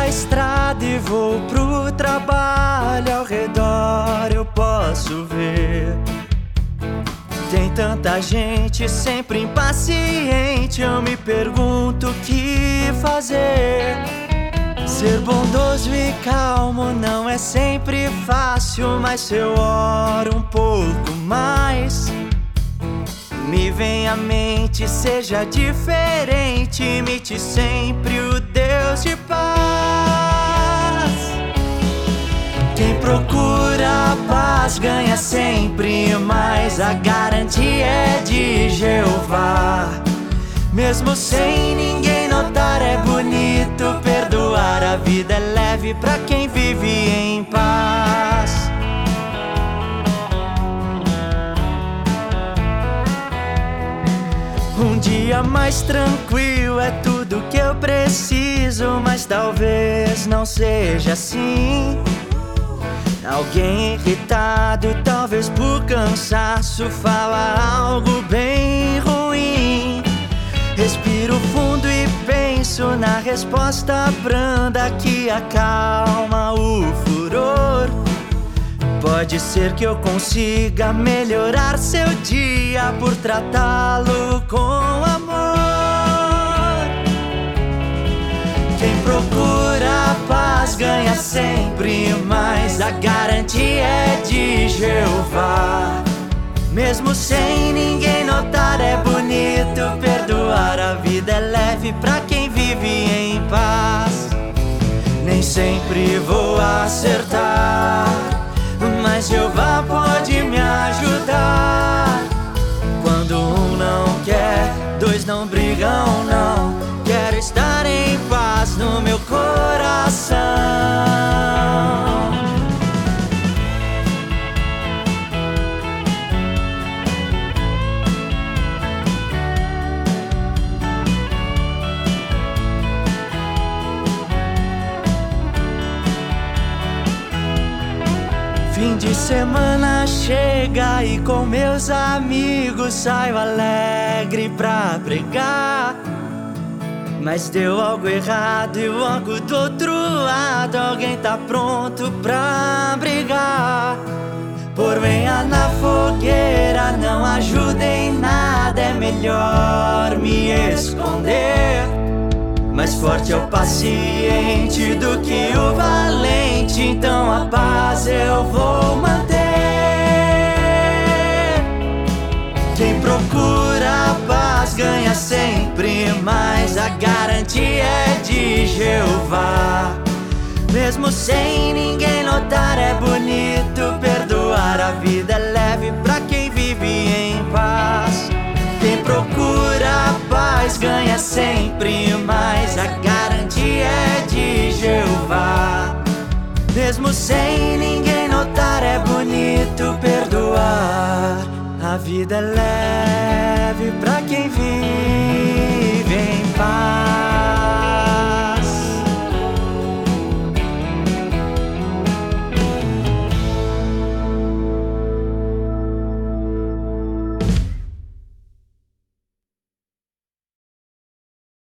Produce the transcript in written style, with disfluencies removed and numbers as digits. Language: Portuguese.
estrada e vou pro trabalho. Ao redor eu posso ver, tem tanta gente sempre impaciente. Eu me pergunto o que fazer. Ser bondoso e calmo não é sempre fácil, mas se eu oro um pouco mais, me vem à mente, seja diferente, imite sempre o Deus de paz. Quem procura a paz ganha sempre, mas a garantia é de Jeová. Mesmo sem ninguém notar é bonito perdoar, a vida é leve pra quem vive em paz. Um dia mais tranquilo é tudo que eu preciso, mas talvez não seja assim. Alguém irritado, talvez por cansaço, fala algo bem ruim. Respiro fundo e penso na resposta branda que acalma o furor. Pode ser que eu consiga melhorar seu dia por tratá-lo com amor. Quem procura a paz ganha sempre, mas a garantia é de Jeová. Mesmo sem ninguém notar é bonito perdoar, a vida é leve pra quem vive em paz. Nem sempre vou acertar, mas Jeová pode me ajudar. Quando um não quer, dois não brigam, não. Quero estar em paz no meu coração. Fim de semana chega e com meus amigos saio alegre pra pregar. Mas deu algo errado e logo do outro lado alguém tá pronto pra brigar. Por lenha na fogueira não ajuda em nada, é melhor me esconder. Mais forte é o paciente do que o valente, então a paz eu vou manter. Quem procura a paz ganha sempre, mas a garantia é de Jeová. Mesmo sem ninguém notar é bonito perdoar, a vida é leve pra quem vive em paz. Quem procura a paz ganha sempre, mas a garantia é de Jeová. Mesmo sem ninguém notar é bonito perdoar, a vida é leve pra quem vive em paz.